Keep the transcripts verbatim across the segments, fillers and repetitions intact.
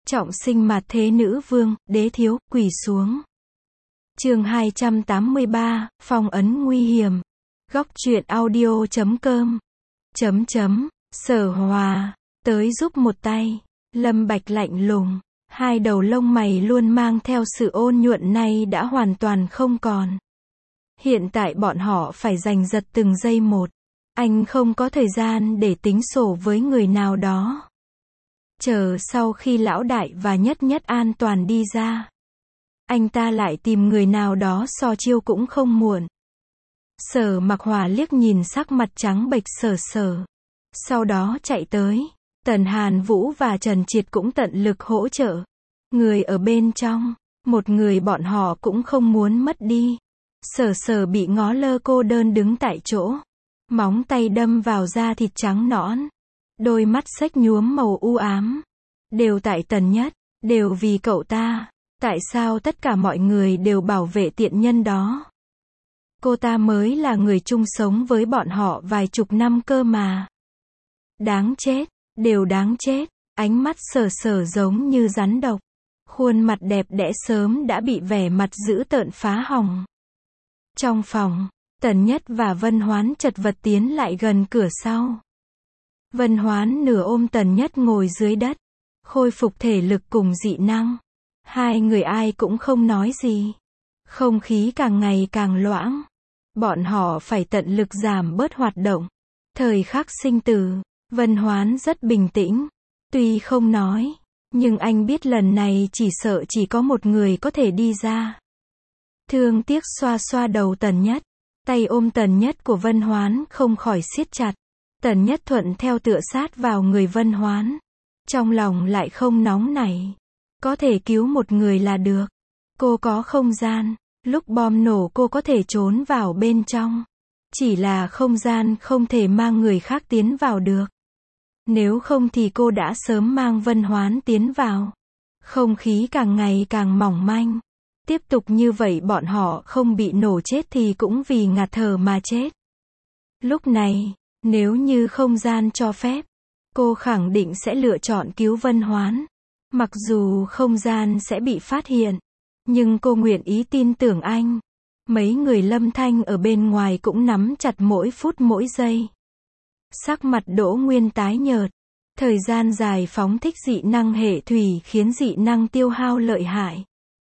Trọng sinh mạt thế nữ vương, đế thiếu, quỳ xuống. Chương hai trăm tám mươi ba, phong ấn nguy hiểm. Góc truyện audio chấm com. Chấm chấm, Sở Hòa, tới giúp một tay. Lâm Bạch lạnh lùng, hai đầu lông mày luôn mang theo sự ôn nhuận này đã hoàn toàn không còn. Hiện tại bọn họ phải giành giật từng giây một. Anh không có thời gian để tính sổ với người nào đó. Chờ sau khi lão đại và nhất nhất an toàn đi ra, anh ta lại tìm người nào đó so chiêu cũng không muộn. Sở Mặc Hòa liếc nhìn sắc mặt trắng bệch Sở Sở, sau đó chạy tới. Tần Hàn Vũ và Trần Triệt cũng tận lực hỗ trợ. Người ở bên trong, một người bọn họ cũng không muốn mất đi. Sở Sở bị ngó lơ cô đơn đứng tại chỗ, móng tay đâm vào da thịt trắng nõn, đôi mắt xếch nhuốm màu u ám. Đều tại Tần Nhất, đều vì cậu ta. Tại sao tất cả mọi người đều bảo vệ tiện nhân đó? Cô ta mới là người chung sống với bọn họ vài chục năm cơ mà. Đáng chết, đều đáng chết. Ánh mắt Sở Sở giống như rắn độc. Khuôn mặt đẹp đẽ sớm đã bị vẻ mặt dữ tợn phá hỏng. Trong phòng, Tần Nhất và Vân Hoán chật vật tiến lại gần cửa sau. Vân Hoán nửa ôm Tần Nhất ngồi dưới đất, khôi phục thể lực cùng dị năng. Hai người ai cũng không nói gì. Không khí càng ngày càng loãng. Bọn họ phải tận lực giảm bớt hoạt động. Thời khắc sinh tử, Vân Hoán rất bình tĩnh. Tuy không nói, nhưng anh biết lần này chỉ sợ chỉ có một người có thể đi ra. Thương tiếc xoa xoa đầu Tần Nhất. Tay ôm Tần Nhất của Vân Hoán không khỏi siết chặt. Tần Nhất thuận theo tựa sát vào người Vân Hoán. Trong lòng lại không nóng nảy. Có thể cứu một người là được. Cô có không gian. Lúc bom nổ cô có thể trốn vào bên trong. Chỉ là không gian không thể mang người khác tiến vào được. Nếu không thì cô đã sớm mang Vân Hoán tiến vào. Không khí càng ngày càng mỏng manh. Tiếp tục như vậy bọn họ không bị nổ chết thì cũng vì ngạt thở mà chết. Lúc này, nếu như không gian cho phép, cô khẳng định sẽ lựa chọn cứu Vân Hoán. Mặc dù không gian sẽ bị phát hiện, nhưng cô nguyện ý tin tưởng anh. Mấy người Lâm Thanh ở bên ngoài cũng nắm chặt mỗi phút mỗi giây. Sắc mặt Đỗ Nguyên tái nhợt. Thời gian dài phóng thích dị năng hệ thủy khiến dị năng tiêu hao lợi hại.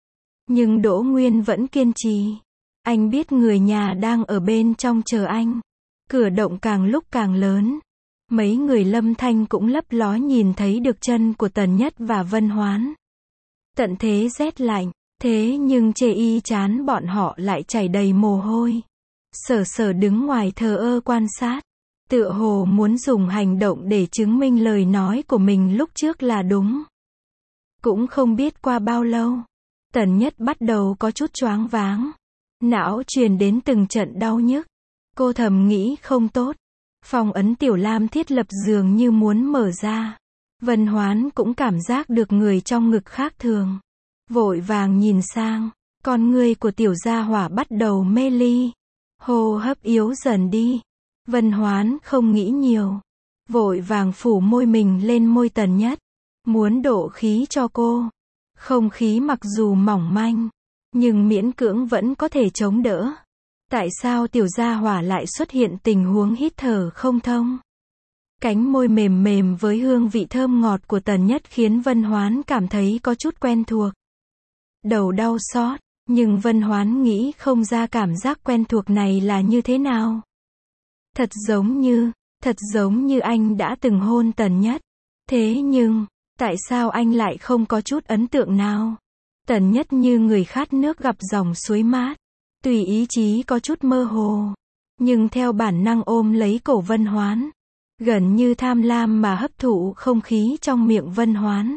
Nhưng Đỗ Nguyên vẫn kiên trì. Anh biết người nhà đang ở bên trong chờ anh. Cửa động càng lúc càng lớn. Mấy người Lâm Thanh cũng lấp ló nhìn thấy được chân của Tần Nhất và Vân Hoán. Tận thế rét lạnh, thế nhưng chê y chán bọn họ lại chảy đầy mồ hôi. Sở Sở đứng ngoài thờ ơ quan sát. Tựa hồ muốn dùng hành động để chứng minh lời nói của mình lúc trước là đúng. Cũng không biết qua bao lâu, Tần Nhất bắt đầu có chút choáng váng. Não truyền đến từng trận đau nhức. Cô thầm nghĩ không tốt. Phong ấn Tiểu Lam thiết lập dường như muốn mở ra. Vân Hoán cũng cảm giác được người trong ngực khác thường. Vội vàng nhìn sang. Con ngươi của Tiểu Gia Hỏa bắt đầu mê ly. Hô hấp yếu dần đi. Vân Hoán không nghĩ nhiều. Vội vàng phủ môi mình lên môi Tần Nhất. Muốn đổ khí cho cô. Không khí mặc dù mỏng manh, nhưng miễn cưỡng vẫn có thể chống đỡ. Tại sao Tiểu Gia Hỏa lại xuất hiện tình huống hít thở không thông? Cánh môi mềm mềm với hương vị thơm ngọt của Tần Nhất khiến Vân Hoán cảm thấy có chút quen thuộc. Đầu đau xót, nhưng Vân Hoán nghĩ không ra cảm giác quen thuộc này là như thế nào. Thật giống như, thật giống như anh đã từng hôn Tần Nhất. Thế nhưng, tại sao anh lại không có chút ấn tượng nào? Tần Nhất như người khát nước gặp dòng suối mát. Tùy ý chí có chút mơ hồ. Nhưng theo bản năng ôm lấy cổ Vân Hoán. Gần như tham lam mà hấp thụ không khí trong miệng Vân Hoán.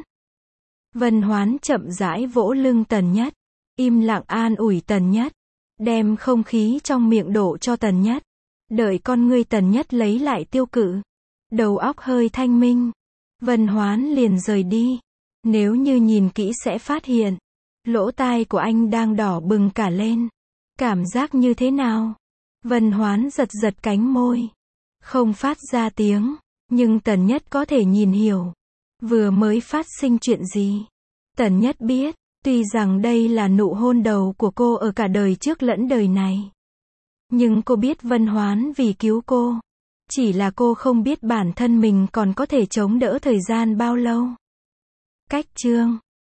Vân Hoán chậm rãi vỗ lưng Tần Nhất. Im lặng an ủi Tần Nhất. Đem không khí trong miệng đổ cho Tần Nhất. Đợi con ngươi Tần Nhất lấy lại tiêu cự. Đầu óc hơi thanh minh. Vân Hoán liền rời đi. Nếu như nhìn kỹ sẽ phát hiện. Lỗ tai của anh đang đỏ bừng cả lên. Cảm giác như thế nào? Vân Hoán giật giật cánh môi. Không phát ra tiếng. Nhưng Tần Nhất có thể nhìn hiểu. Vừa mới phát sinh chuyện gì? Tần Nhất biết, tuy rằng đây là nụ hôn đầu của cô ở cả đời trước lẫn đời này. Nhưng cô biết Vân Hoán vì cứu cô. Chỉ là cô không biết bản thân mình còn có thể chống đỡ thời gian bao lâu. Cách chương